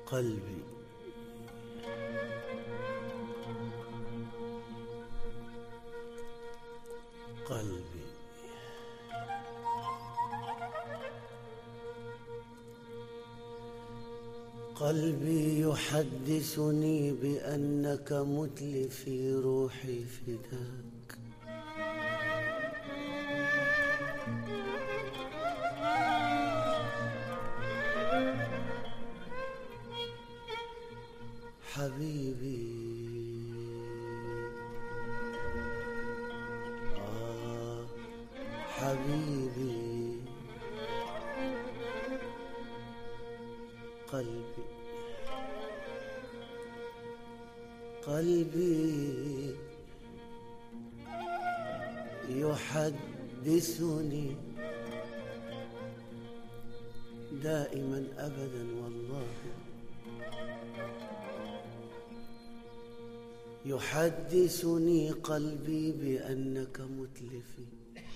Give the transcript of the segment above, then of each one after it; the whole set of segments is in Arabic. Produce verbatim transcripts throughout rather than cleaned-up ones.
قلبي قلبي قلبي يحدثني بأنك متلفي روحي فداك. حبيبي آه حبيبي قلبي قلبي يحدثني دائما أبدا والله، يحدثني قلبي بأنك متلفي.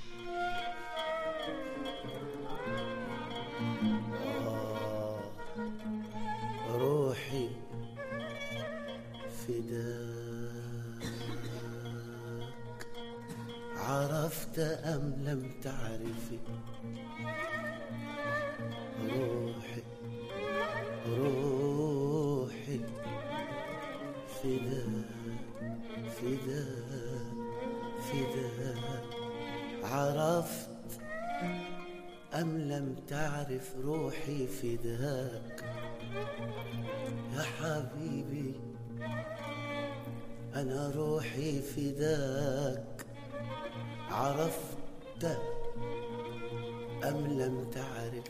آه روحي فداك، عرفت أم لم تعرفي؟ روحي روحي فداك فداك فداك، عرفت أم لم تعرف؟ روحي فداك يا حبيبي، أنا روحي فداك، عرفت أم لم تعرف؟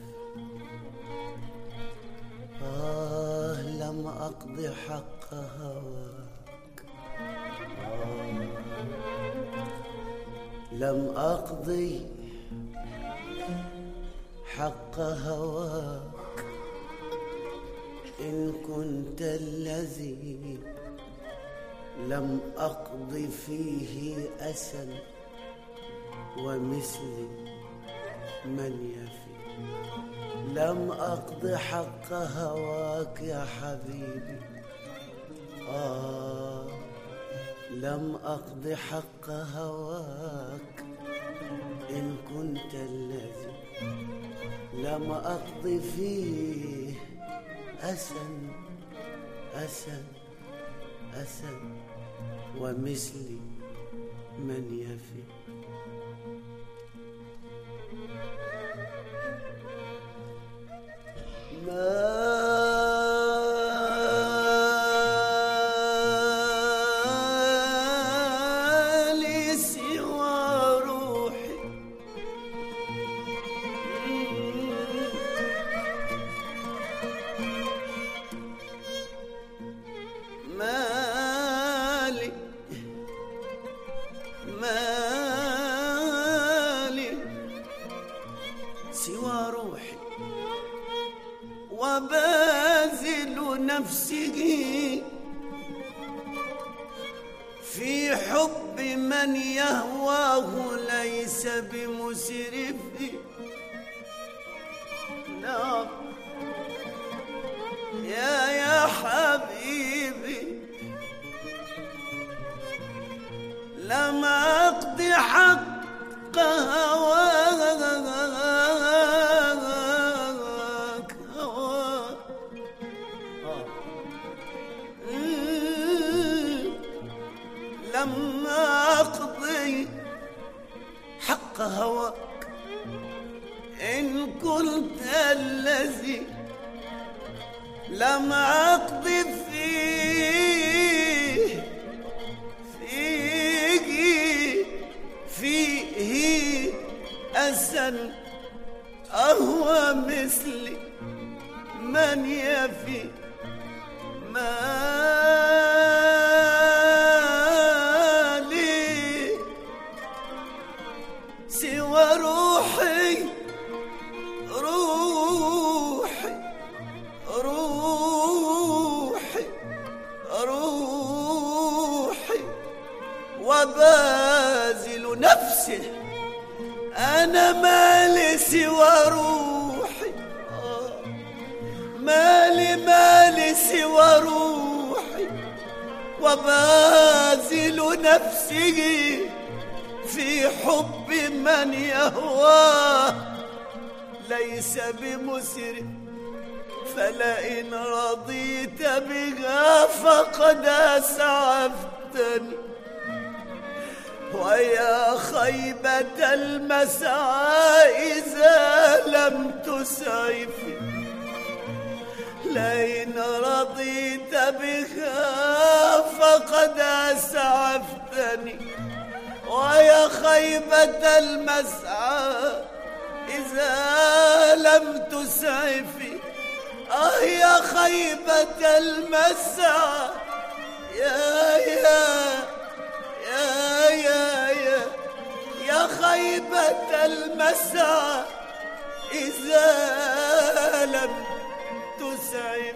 آه لم أقض حق هواك، آه لم أقضي حق هواك، إن كنت الذي لم أقض فيه أسا ومثلي من يفي. لم أقض حق هواك يا حبيبي، آه لم أقض حق هواك، إن كنت الذي لم أقض فيه أسا أسا أسا ومثلي من يفي. ما لي سوى روحي، ما لي ما لي سوى روحي، وباذل نفسه في حب من يهواه ليس بمسرف. نعم يا يا حبيبي، لم أقض حق هواك، لم أقضي حق هواك، إن كنت الذي لم أقض فيه فيه فيه أسا أهوى مثلي من يفي. ما روحي روحي روحي روحي وباذل نفسه، أنا مالي سوى روحي، مالي مالي سوى روحي وباذل نفسي في حب من يهواه ليس بمسرف فلئن رضيت بها فقد أسعفتني ويا خيبة المسعى إذا لم تسعفني لئن رضيت بها فقد أسعفتني ويا خيبة المسعى إذا لم تسعفي آه يا خيبة المسعى يا يا يا يا يا يا خيبة المسعى إذا لم تسعف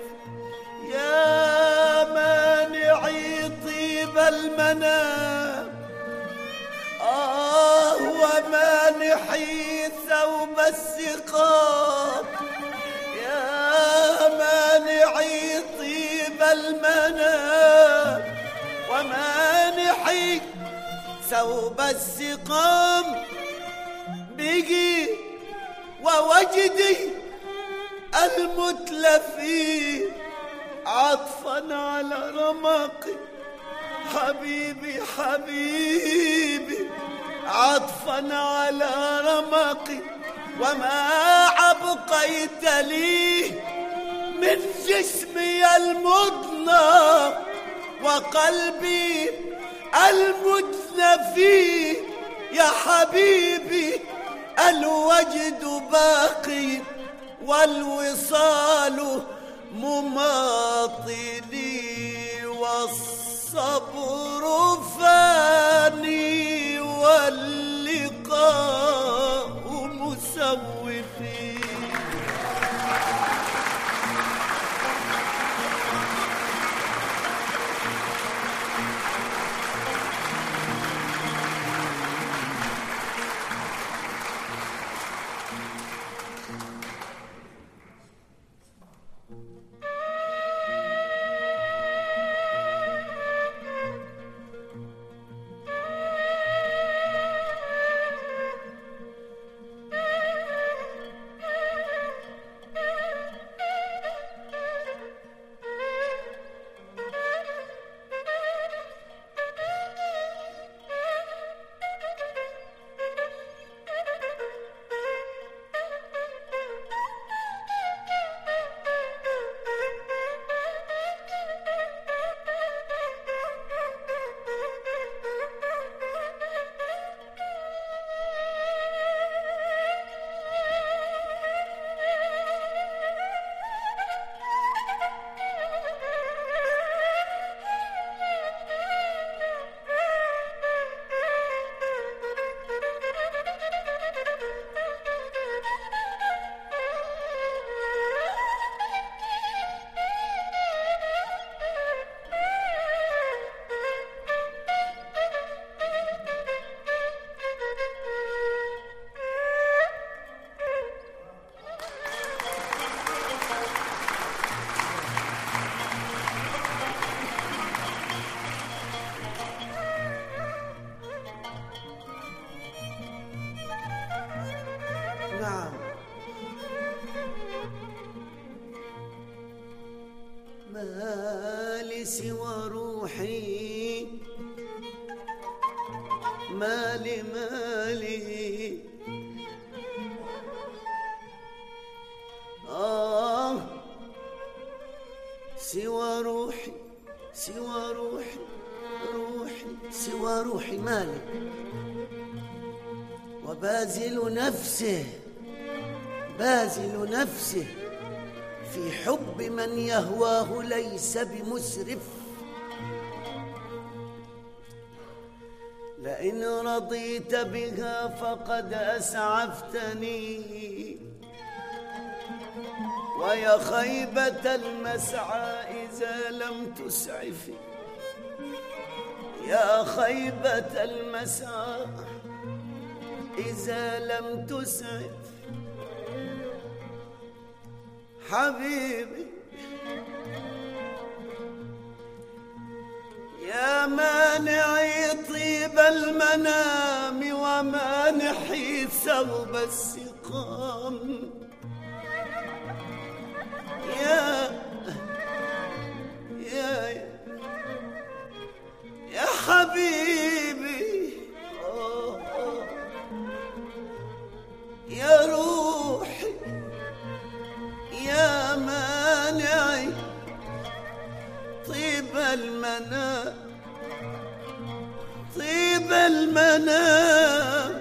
يا مانعي طيب المنام آه ومانحي ثوب السقام يا مانعي طيب المنام ومانحي ثوب السقام بقي ووجدي المتلفي عطفا على رمقي حبيبي حبيبي عطفا على رمقي وما عبقيت لي من جسمي المضنى وقلبي المتلفي يا حبيبي الوجد باقي والوصال مماطلي والصبر فاني واللقاء مسوفي نعم ما لي سوى روحي مالي مالي آه سوى روحي سوى روحي روحي سوى روحي مالي وبازل نفسه بازل نفسه في حب من يهواه ليس بمسرف لئن رضيت بها فقد أسعفتني ويا خيبة المسعى إذا لم تسعفي يا خيبة المسعى إذا لم تسعف يا مانعي طيب المنام ومانحي ثوب السقام، يا يا يا حبيبي أوه أوه يا روحي يا مانعي طيب المنام، طيب المنام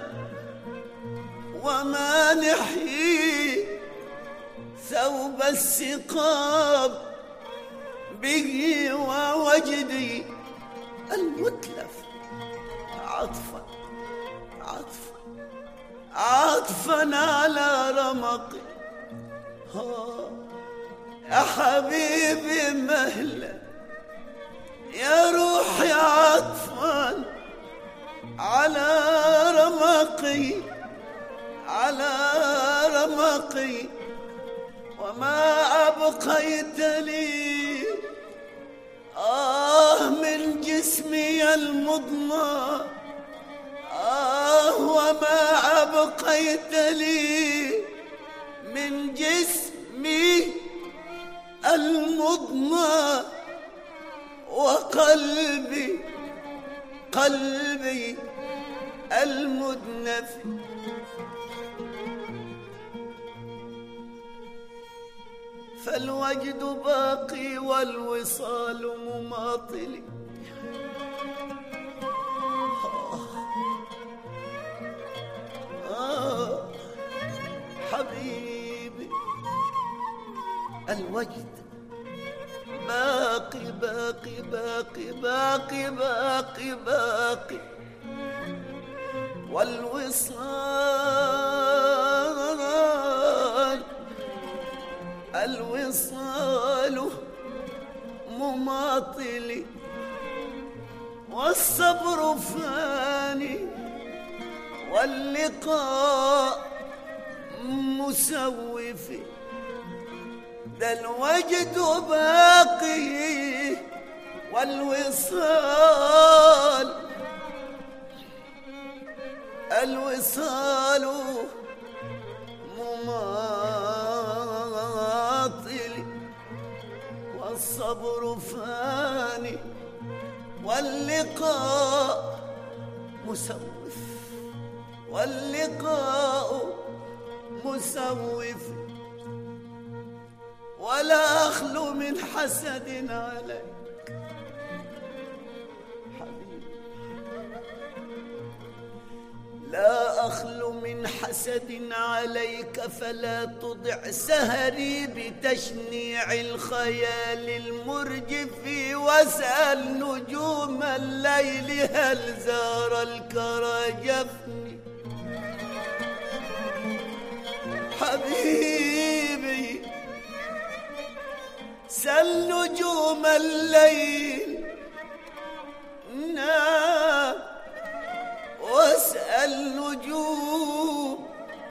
ومانحي ثوب السقام، به ووجدي المتلف عطفا عطفا عطفا على رمقي. يا حبيبي مهلا يا روحي عطفا على رمقي على رمقي، وما أبقيت لي آه من جسمي المضنى، آه وما أبقيت لي من جسمي المضنى، وقلبي قلبي المدنف. فالوجد باقي والوصال مماطل. آه حبيبي الوجد باقي باقي باقي باقي باقي باقي، والوصال الوصال مماطل، والصبر فاني واللقاء مسوف. ده الوجد باقي والوصال الوصال مماطل، والصبر فاني واللقاء مسوف، واللقاء مسوف. ولا أخلو من حسد عليك حبيبي، لا أخلو من حسد عليك، فلا تضع سهري بتشنيع الخيال المرجف، واسأل نجوم الليل هل زار الكرى جفني. حبيبي سل نجوم الليل نام، واسأل نجوم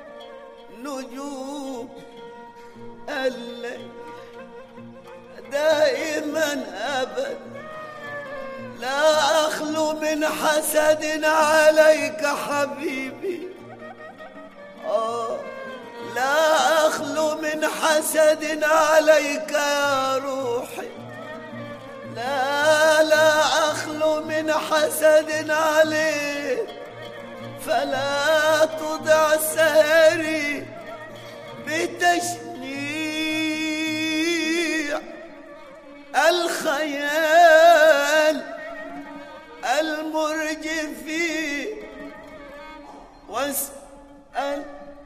نجوم الليل دائما أبد. لا أخلو من حسد عليك حبيبي، آه لا أخلو من حسد عليك يا روحي، لا لا أخلو من حسد عليك. فلا تضع سهري بتشنيع الخيال المرجف، واسأل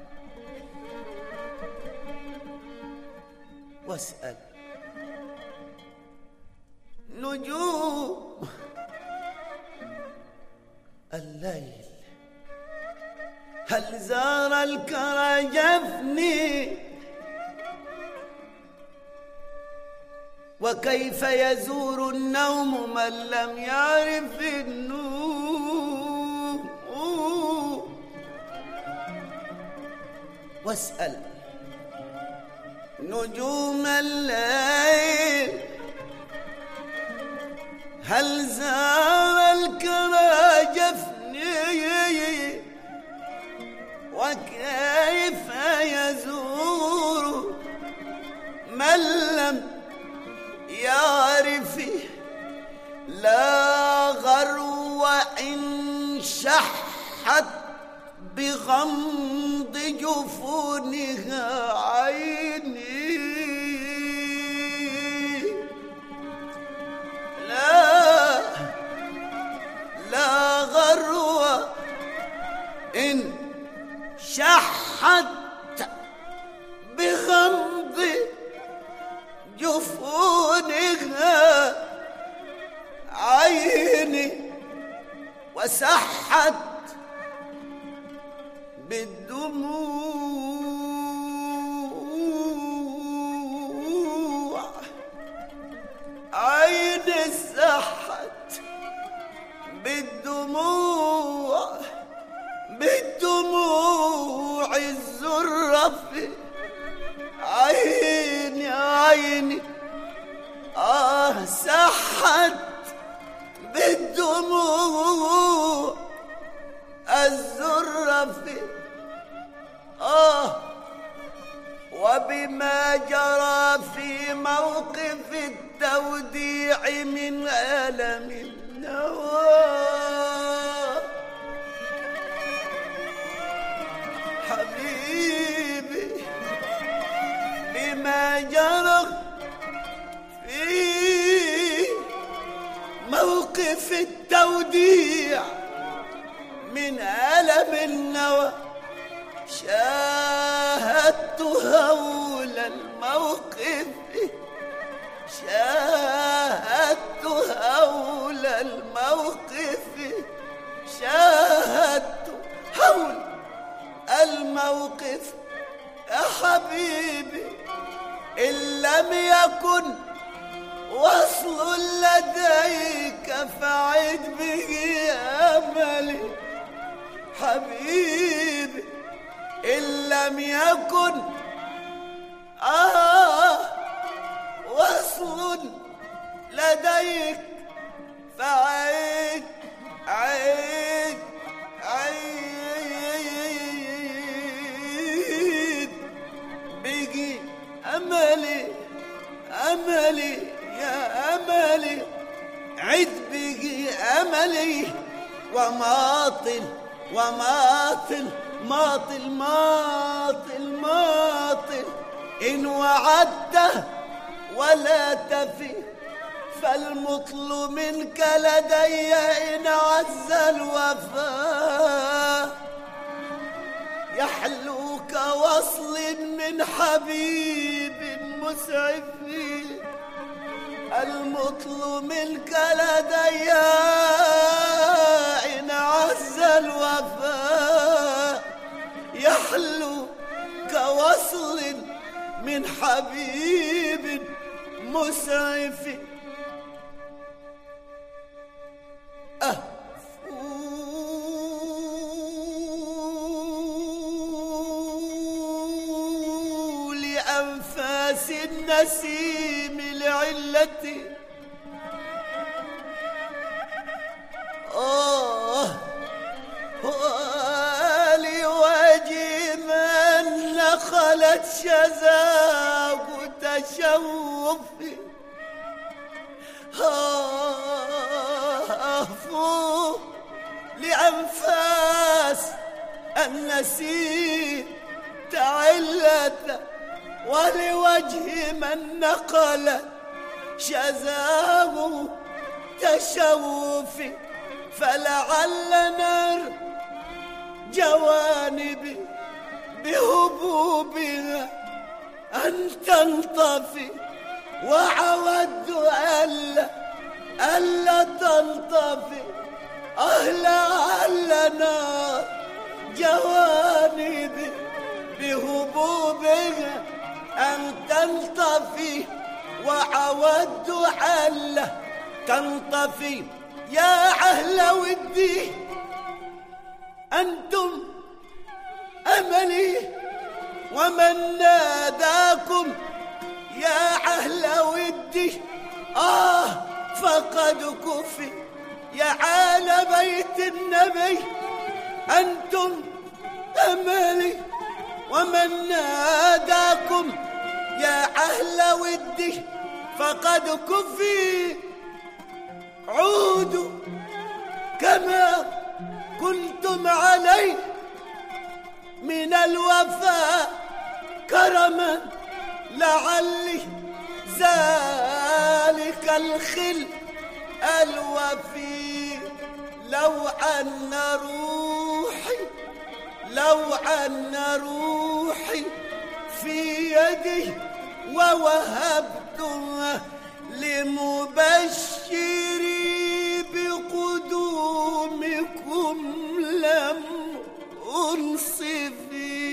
واسأل نجوم الليل هل زار الكرى جفني، وكيف يزور النوم من لم يعرف النوم. واسأل نجوم الليل هل زار الكرى جفني وكيف يزور من لم يعرف لا غرو إن شحت بغمض جفونها عيني لا لا غرو إن شحت بغمض جفونها عيني وسحت بالدموع عيني سحت بالدموع بالدموع الزرف عيني عيني آه سحت بالدموع الزرف آه وبما جرى في موقف التوديع من ألم النوى حبيبي بما جرى في موقف التوديع من ألم النوى شاهدت هول الموقف شاهدت هول الموقف شاهدت هول الموقف يا حبيبي إن لم يكن وصل لديك فعد به أملي حبيبي إن لم يكن آه وصل لديك فعد عيد عيد بقي أملي أملي يا أملي عد بقي أملي وماطل وماطل ماطل ماطل ماطل إن وعدته ولا تفي فالمطل منك لدي إن عز الوفاء يحلوك وصل من حبيب مسعف المطل منك لدي إن عز الوفاء يحلو كوصل من حبيب مسعف أهفو لأنفاس النسيم لعلتي آه ولوجه من نخلت شذاق تشوفي أهفو لأنفاس النسيم تعلت ولوجه من نقلت شذاق تشوفي فلعل نار جوانبي بهبوبها أن تنطفي وعودت ألا ألا تنطفي لعل نار جوانبي بهبوبها أن تنطفي وعودت ألا تنطفي يا أهل ودي أنتم أملي ومن ناداكم يا أهل ودي آه فقد كفي يا آل بيت النبي أنتم أملي، ومن ناداكم يا أهل ودي فقد كفي. عودوا كما كنتم عليه من الوفاء كرما، لعلي ذلك الخل الوفي. لو أن روحي لو أن روحي في يدي ووهبتها لمبشري بقدومكم لم أنصفي.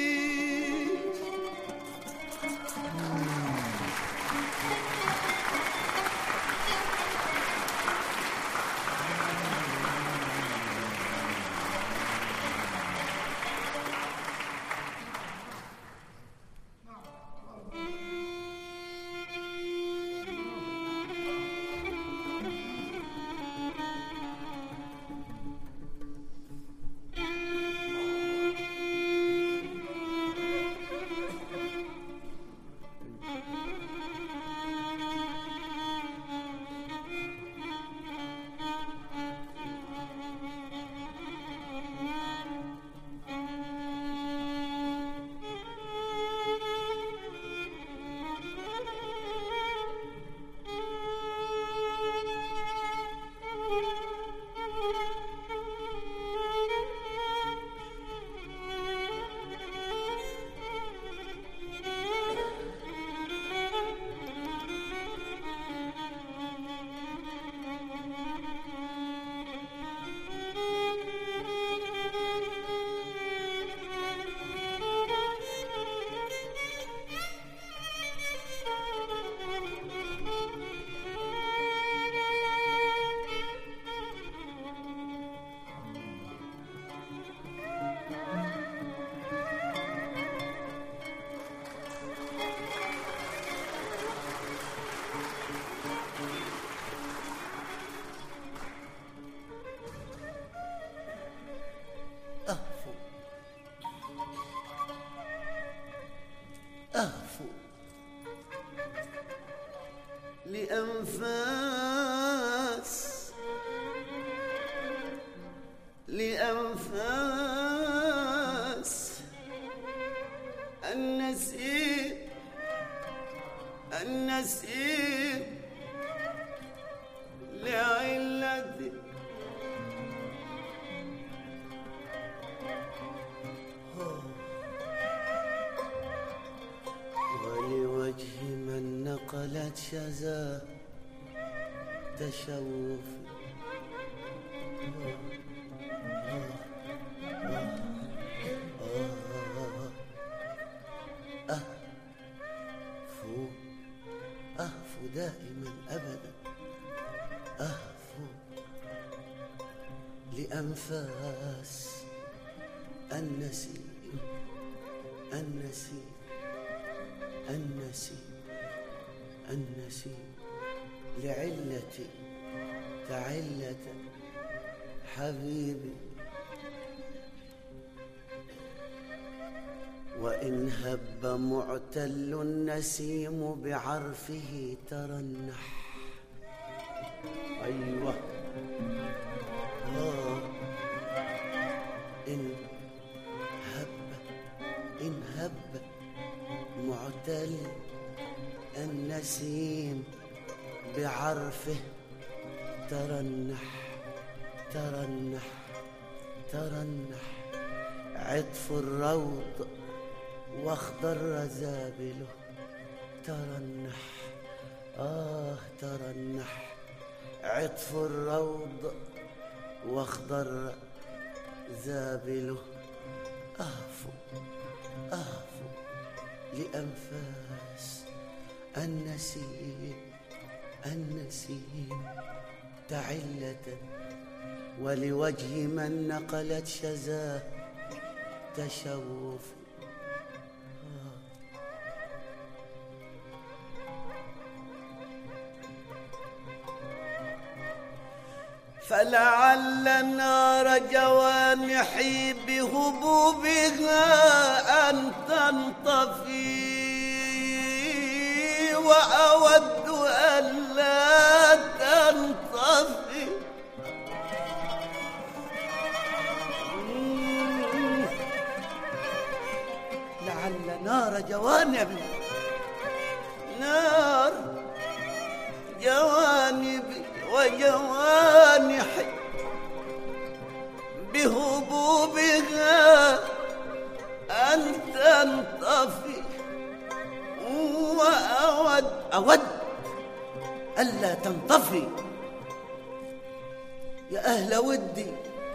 أهفو لأنفاس لأنفاس النسيم النسيم لعلتي ولوجه من نقلت شذا تشوف. أهفو أهفو دائما أبدا أهفو لأنفاس النسيم النسيم النسيم النسيم لعلتي تعلة حبيبي. وإن هب معتل النسيم بعرفه ترنح. أيوة آه. إن هب إن هب معتل النسيم بعرفه ترنح ترنح ترنح. عطف الروض واخضر زابله ترنح. آه ترنح. عطف الروض واخضر زابله. أهفو أهفو لأنفاس النسيم النسيم تعلة ولوجه من نقلت شذاه تشوف. فلعل النار جوانحي بهبوبها أن تنطفي، وأود ألا تنطفي. لعل نار جوانب نار جوانبي وجوانحي بهبوبها أن تنطفي، وأود أود ألا تنطفي. يا أهل ودي،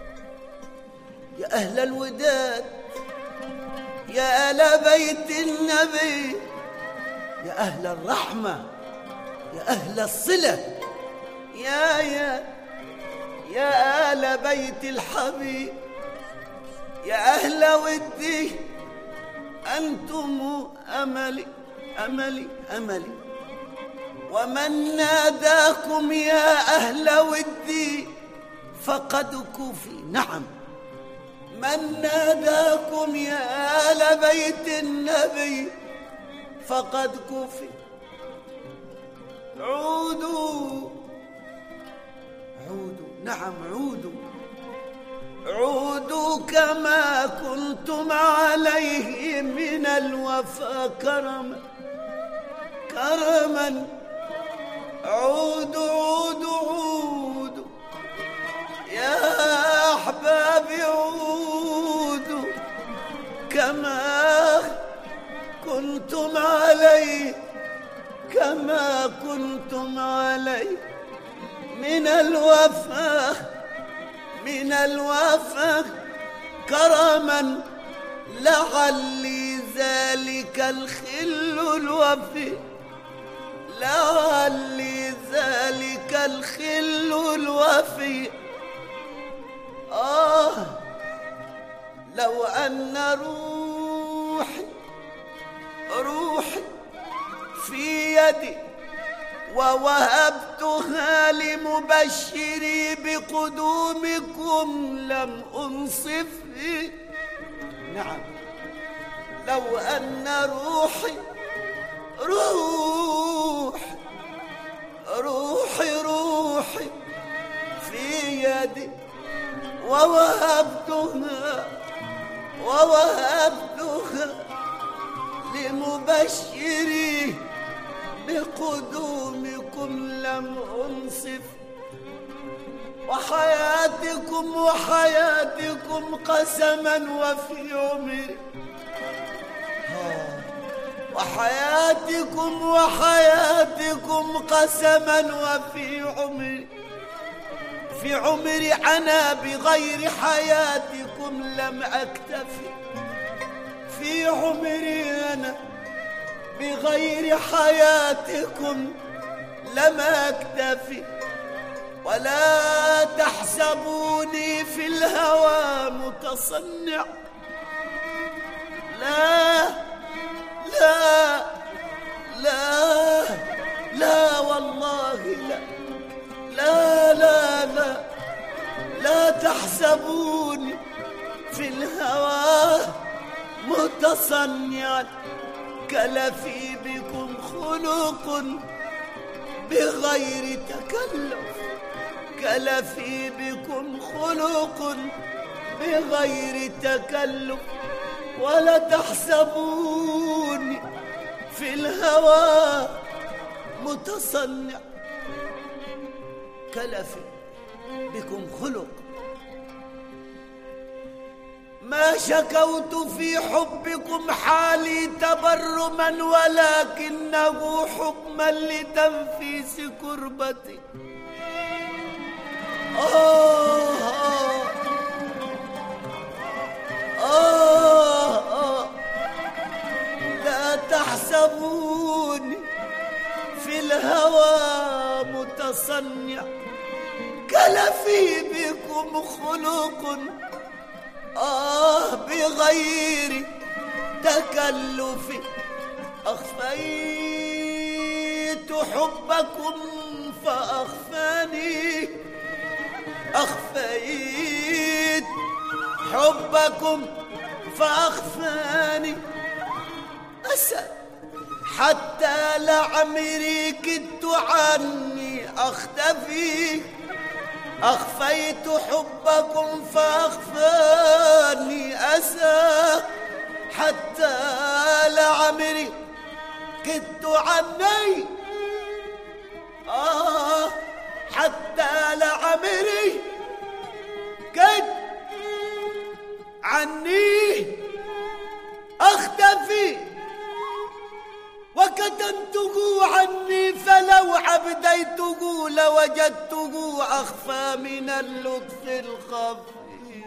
يا أهل الوداد، يا آل بيت النبي، يا أهل الرحمة، يا أهل الصلة، يا يا يا آل بيت الحبيب، يا أهل ودي، أنتم أملي أملي أملي. ومن ناداكم يا أهل ودي فقد كفي. نعم، من ناداكم يا آل بيت النبي فقد كفي. عودوا عودوا، نعم عودوا، عودوا كما كنتم عليه من الوفا كرما كرما. عودوا عودوا عودوا يا أحبابي، عودوا كما كنتم عليه كما كنتم عليه من الوفا من الوفا كرما. لعلي ذلك الخل الوفي، لعلي ذلك الخل الوفي. آه لو أن روحي روحي في يدي ووهبتها لمبشري بقدومكم لم أنصفه. نعم، لو أن روحي روح روحي روحي في يدي ووهبتها ووهبتها لمبشري بقدومكم لم أنصف. وحياتكم وحياتكم قسما وفي عمري، وحياتكم وحياتكم قسما وفي عمري. في عمري أنا بغير حياتكم لم أكتفي، في عمري أنا بغير حياتكم لم أكتفي. ولا تحسبوني في الهوى متصنع، لا لا لا لا والله لا لا لا لا لا تحسبوني في الهوى متصنعا. كلفي بكم خلق بغير تكلف، كلفي بكم خلق بغير تكلف. ولا تحسبوني في الهوى متصنع. كلفي بكم خلق، ما شكوت في حبكم حالي تبرما، ولكنه حكما لتنفيس كربتي. آه آه آه لا تحسبوني في الهوى متصنع. كلفي بكم خلق آه بغير تكلف. أخفيت حبكم فأخفاني، أخفيت حبكم فأخفاني أسى، حتى لعمري كدت عني أختفي. أخفيت حبكم فأخفاني أسى، حتى لعمري كدت عني آه حتى لعمري كدت عني أختفي. وكتمته عني فلو عبديته لوجدته أخفى من اللطف الخفي.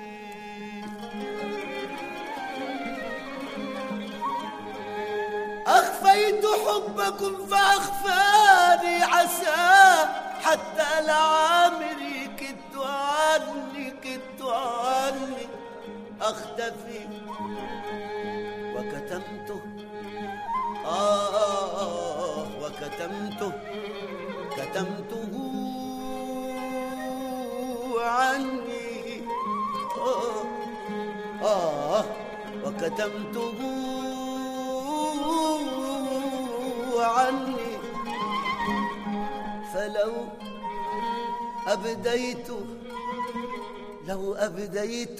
أخفيت حبكم فأخفاني عسى، حتى لعامري كدت عني كدت عني أختفي. وكتمته آه وكتمته كتمته عني آه, آه وكتمته عني. فلو أبديت لو أبديت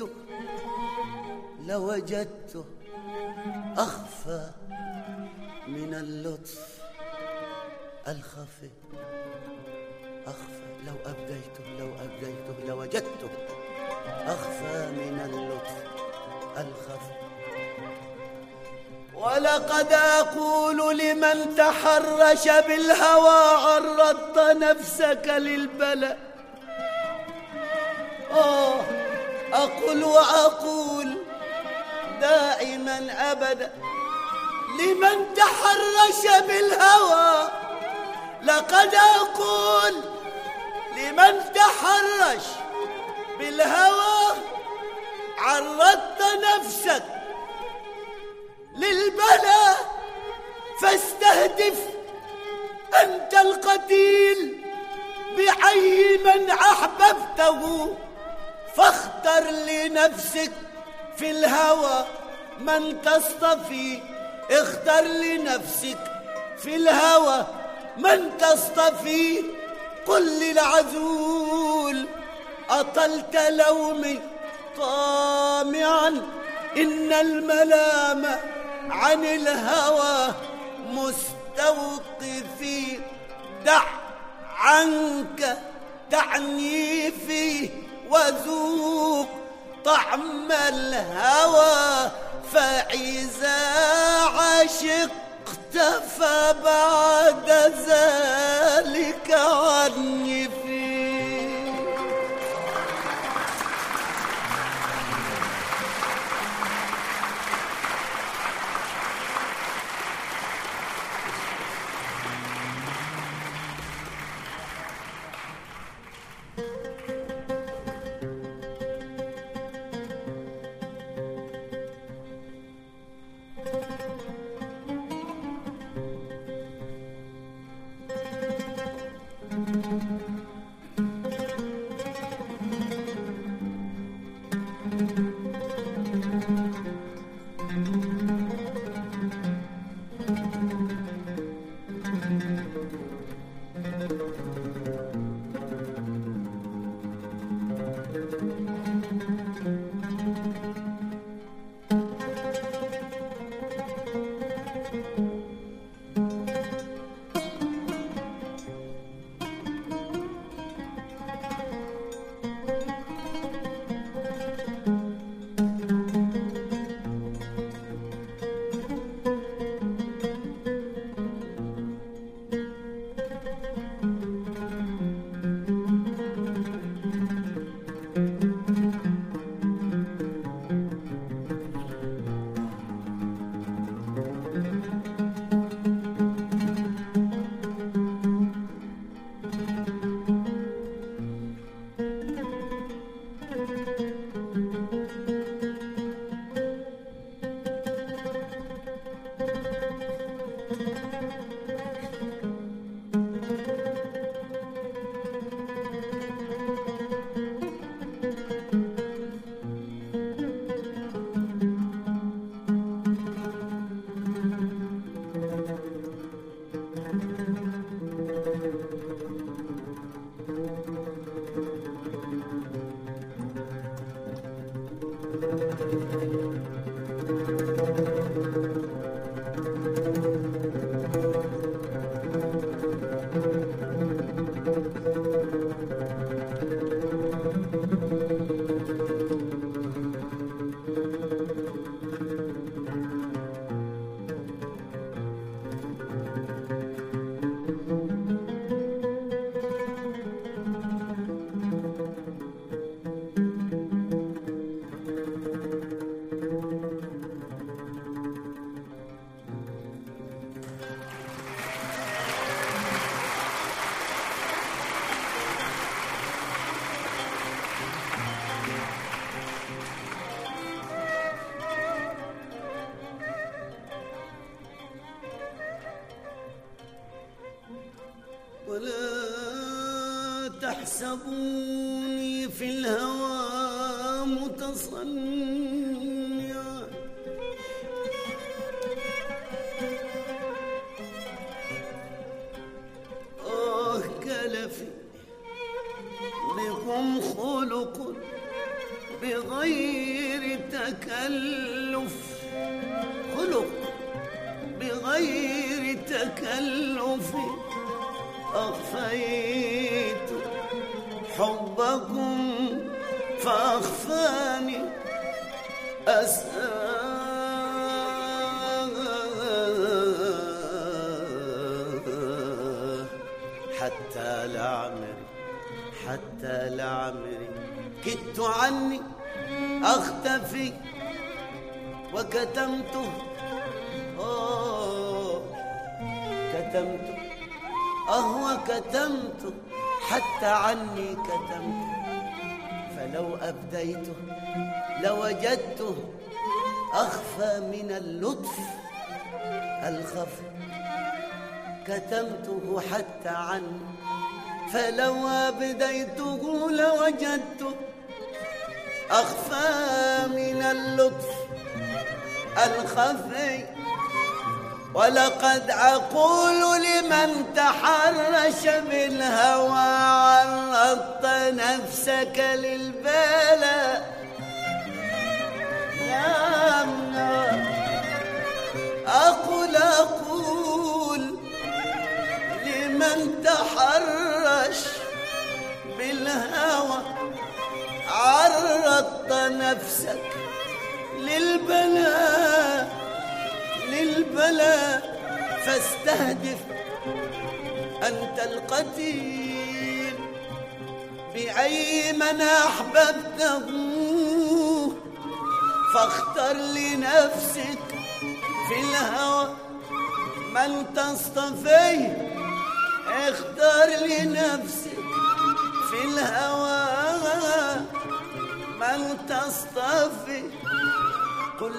لوجدته أخفى من اللطف الخفي. أخفى لو أبديته لو أبديته لوجدته أخفى من اللطف الخفي. ولقد أقول لمن تحرش بالهوى عرضت نفسك للبلاء. آه أقول وأقول دائما أبدا لمن تحرش بالهوى. لقد أقول لمن تحرش بالهوى عرضت نفسك للبلاء. فاستهدف أنت القتيل بعي من أحببته، فاختر لنفسك في الهوى من تصطفي. اختر لنفسك في الهوى من تصطفي. قل للعذول أطلت لومي طامعا، إن الملام عن الهوى مستوقفي. دع عنك تعنيفي وذوق طعم الهوى، فإذا عشقت فبعد ذلك عنفي. Thank you. يحسبوني في الهوى متصنعا، آه كلفي بكم خلق بغير تكلف، خلق بغير تكلف، أخفيت حبكم فأخفاني أسأل حتى لعمري حتى لعمري كدت عني أختفي وكتمته، آه كتمته، أهو كتمته حتى عني كتمته، فلو أبديته لوجدته أخفى من اللطف الخفي، كتمته حتى عني فلو أبديته لوجدته أخفى من اللطف الخفي. ولقد أقول لمن تحرش بالهوى عرضت نفسك للبلاء، يا أمنا أقول أقول لمن تحرش بالهوى عرضت نفسك للبلاء للبلاء، فاستهدف أنت القتيل بأي من أحببته، فاختر لنفسك في الهوى من تصطفيه، اختار لنفسك في الهوى من تصطفي. قل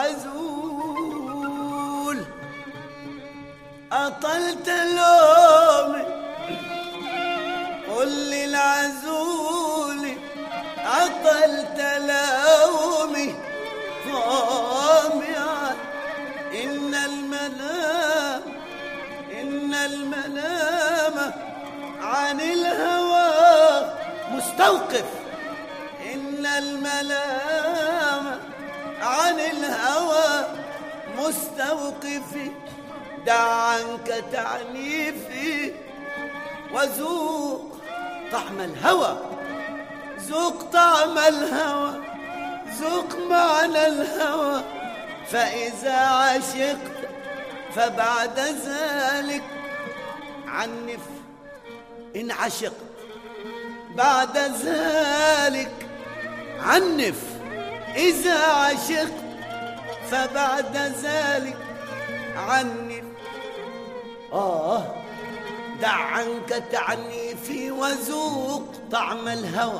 للعزول أطلت لومي، قل للعزول أطلت لومي طامعا، إن المنام إن المنام عن الهوى مستوقف، إن الملام عن الهوى مستوقف. دع عنك تعنيفي وذوق طعم الهوى، ذوق طعم الهوى، ذوق معنى الهوى، فإذا عشقت فبعد ذلك عنف. إن عشقت بعد ذلك عنف، إذا عشقت فبعد ذلك عنف. آه دع عنك تعنيفي وذوق طعم الهوى،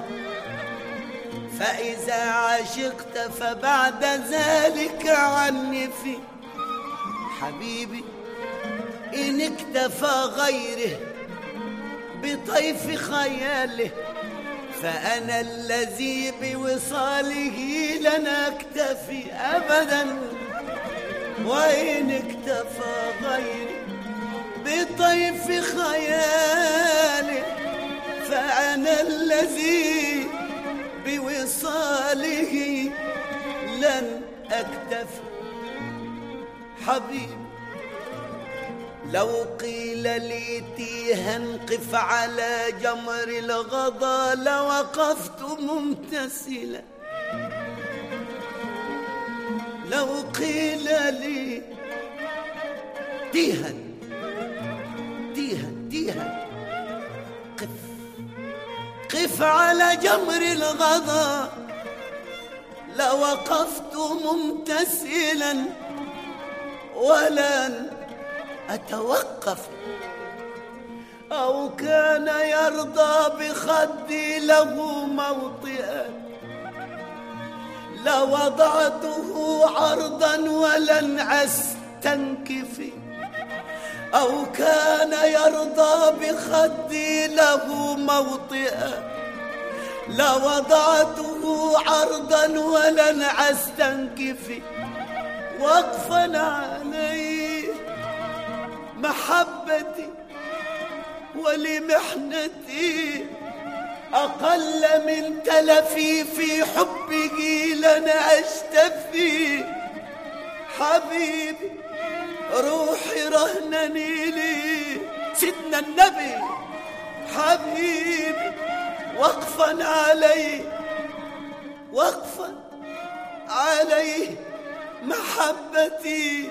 فإذا عشقت فبعد ذلك عنفي. حبيبي إن اكتفى غيره بطيف خياله، فأنا الذي بوصاله لن أكتفي أبدا. وإن اكتفى غيري بطيف خياله، فأنا الذي بوصاله لن أكتفي. حبيبي لو قيل لي تيها قف على جمر الغضا لوقفت ممتثلا، لو قيل لي تيها تيها تيها قف قف على جمر الغضا لوقفت ممتثلا، ولن أتوقف. أو كان يرضى بخدي له موطئا لوضعته عرضا ولن أستنكف. أو كان يرضى بخدي له موطئا لوضعته عرضا ولن أستنكف وقفا عليه محبتي ولمحنتي أقل من تلفي في حبه لن أشتفي حبيبي روحي رهنني لي سيدنا النبي حبيبي وقفا عليه وقفا عليه محبتي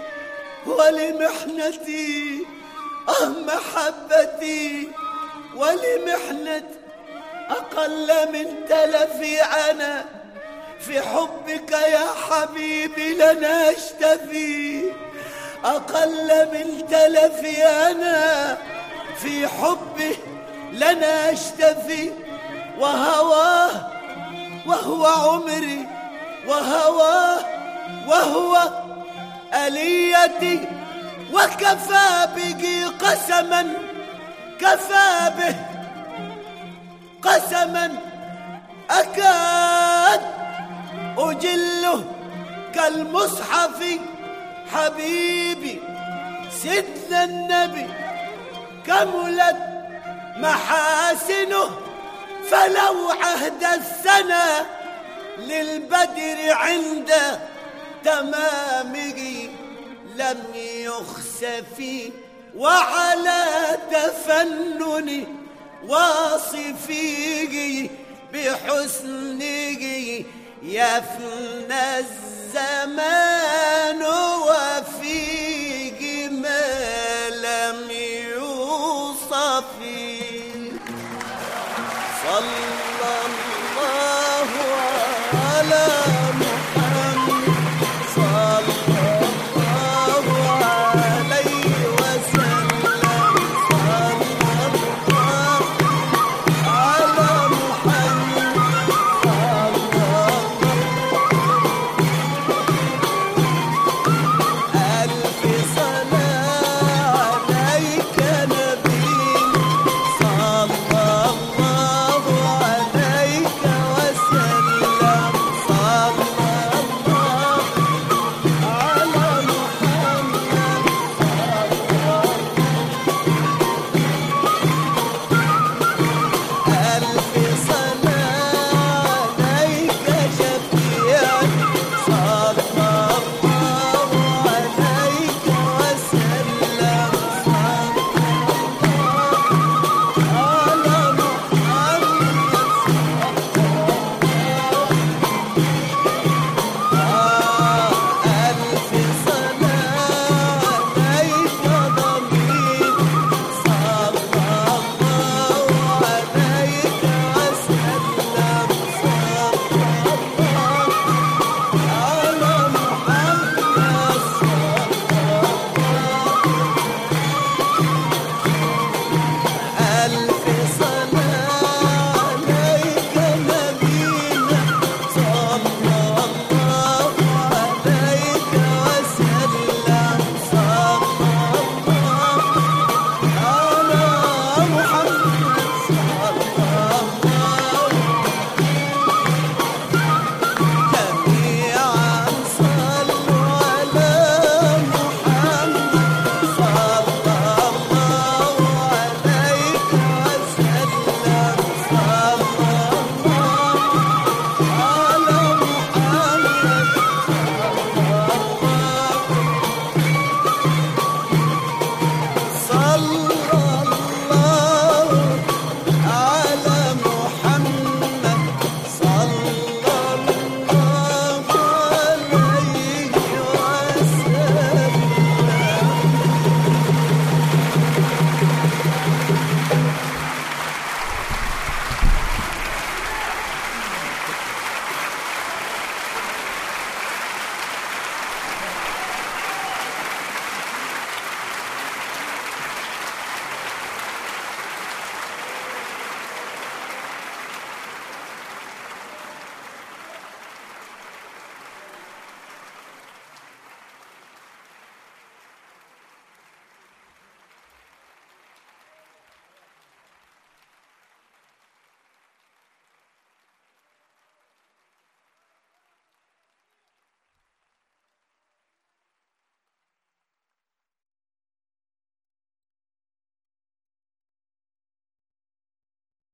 ولمحنتي اه محبتي ولمحنتي أقل من تلفي أنا في حبك يا حبيبي لن أشتفي أقل من تلفي أنا في حبه لن أشتفي وهواه وهو عمري وهواه وهو أليتي وكفى به قسما كفى به قسما أكاد أجله كالمصحف حبيبي سيدنا النبي كملت محاسنه فلو عهد السنة للبدر عند تمامه لم يخسف وعلى تفنن واصفيه بحسنه يفنى الزمان وفيه